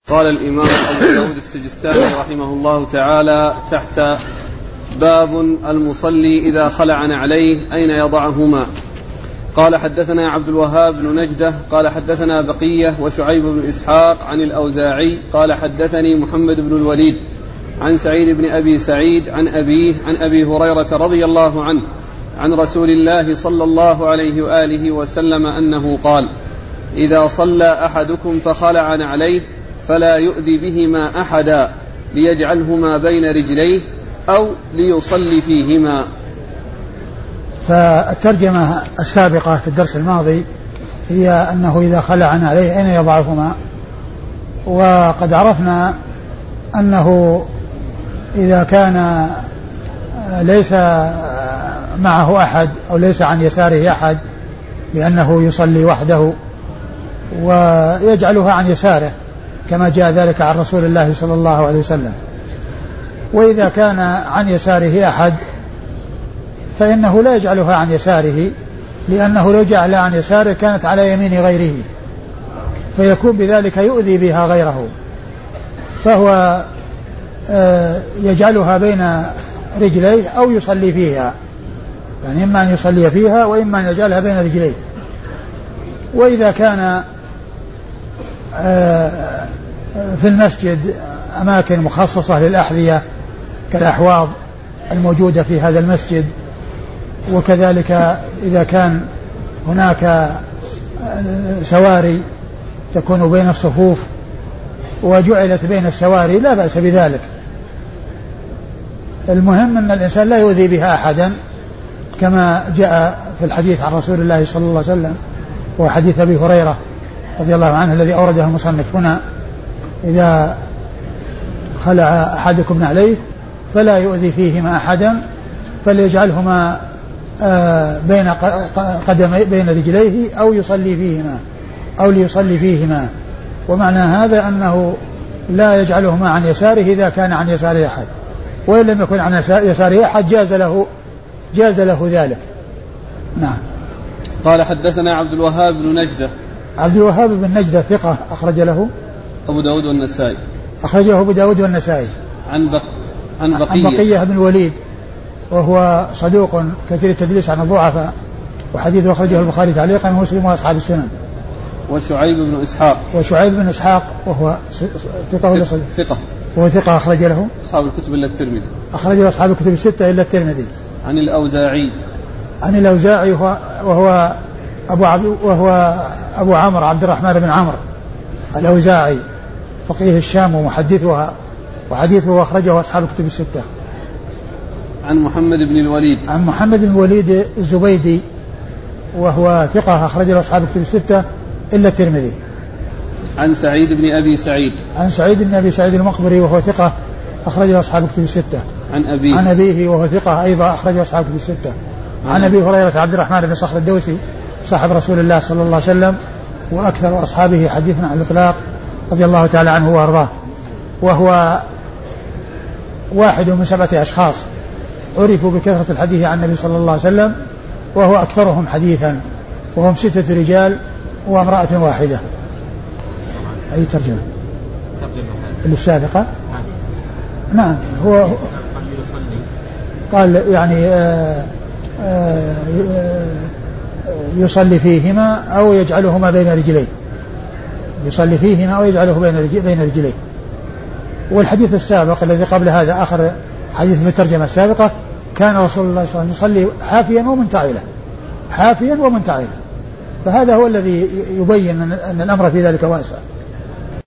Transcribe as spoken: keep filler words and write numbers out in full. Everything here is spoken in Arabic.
قال الإمام أبو داود السجستاني رحمه الله تعالى تحت باب المصلي إذا خلع نعليه أين يضعهما. قال حدثنا عبد الوهاب بن نجدة قال حدثنا بقية وشعيب بن إسحاق عن الأوزاعي قال حدثني محمد بن الوليد عن سعيد بن أبي سعيد عن أبيه عن أبي هريرة رضي الله عنه عن رسول الله صلى الله عليه وآله وسلم أنه قال: إذا صلى أحدكم فخلع نعليه فلا يؤذي بهما أحدا ليجعلهما بين رجليه أو ليصلي فيهما. فالترجمة السابقة في الدرس الماضي هي أنه إذا خلع نعليه أين يضعهما، وقد عرفنا أنه إذا كان ليس معه أحد أو ليس عن يساره أحد لأنه يصلي وحده ويجعلها عن يساره كما جاء ذلك عن رسول الله صلى الله عليه وسلم. وإذا كان عن يساره أحد فإنه لا يجعلها عن يساره، لأنه لو جعلها عن يساره كانت على يمين غيره فيكون بذلك يؤذي بها غيره، فهو يجعلها بين رجليه أو يصلي فيها، يعني إما أن يصلي فيها وإما أن يجعلها بين رجليه. وإذا كان في المسجد أماكن مخصصة للأحذية كالأحواض الموجودة في هذا المسجد، وكذلك إذا كان هناك سواري تكون بين الصفوف وجعلت بين السواري لا بأس بذلك. المهم أن الإنسان لا يؤذي بها أحدا كما جاء في الحديث عن رسول الله صلى الله عليه وسلم، وحديث أبي هريرة رضي الله عنه الذي أورده المصنف هنا: إذا خلع أحدكم نعليه فلا يؤذي فيهما أحدا فليجعلهما بين قدمي بين رجليه أو يصلي فيهما أو ليصلي فيهما. ومعنى هذا أنه لا يجعلهما عن يساره إذا كان عن يساره أحد، وإن لم يكن عن يساره أحد جاز له جاز له ذلك. نعم. قال حدثنا عبد الوهاب بن نجدة. عبد الوهاب بن نجدة ثقة أخرج له أبو داود والنسائي. أخرجه أبو داود والنسائي. عن بق... عن بقية. عن بقية بن الوليد وهو صدوق كثير التدليس عن الضعفاء، وحديثه أخرجه البخاري تعليقا ومسلم وأصحاب السنن. وشعيب بن إسحاق. وشعيب بن إسحاق وهو ثقة ولا صدوق؟ ثقة. وهو ثقة أخرج له أصحاب الكتب إلا الترمذي. أخرج له أصحاب الكتب الستة إلا الترمذي. عن الأوزاعي. عن الأوزاعي وهو أبو عب... وهو أبو عمرو عبد الرحمن بن عمرو الأوزاعي فقيه الشام ومحدثها، وحديثه أخرجه أصحاب الكتب الستة. عن محمد بن الوليد. عن محمد بن الوليد الزبيدي وهو ثقة أخرج له أصحاب الكتب الستة إلا الترمذي. عن سعيد بن أبي سعيد. عن سعيد بن أبي سعيد المقبري وهو ثقة أخرج له أصحاب الكتب الستة. عن أبيه. عن أبيه وهو ثقة أيضا أخرج له أصحاب الكتب الستة. عن أبي هريرة عبد الرحمن بن صخر الدوسي صاحب رسول الله صلى الله عليه وسلم وأكثر أصحابه حديثا عن الإطلاق رضي الله تعالى عنه وأرضاه، وهو واحد من سبعة أشخاص عرفوا بكثرة الحديث عن النبي صلى الله عليه وسلم، وهو أكثرهم حديثا، وهم ستة رجال وامرأة واحدة. أي ترجمة السابقة؟ نعم. هو قال يعني آآ آآ يصلي فيهما أو يجعلهما بين رجليه، يصلي فيهما أو يجعله بين رجليه. والحديث السابق الذي قبل هذا آخر حديث في الترجمة السابقة كان رسول الله صلى الله عليه وسلم يصلي حافيا ومنتعلا، حافيا ومنتعلا، فهذا هو الذي يبين أن الأمر في ذلك واسع.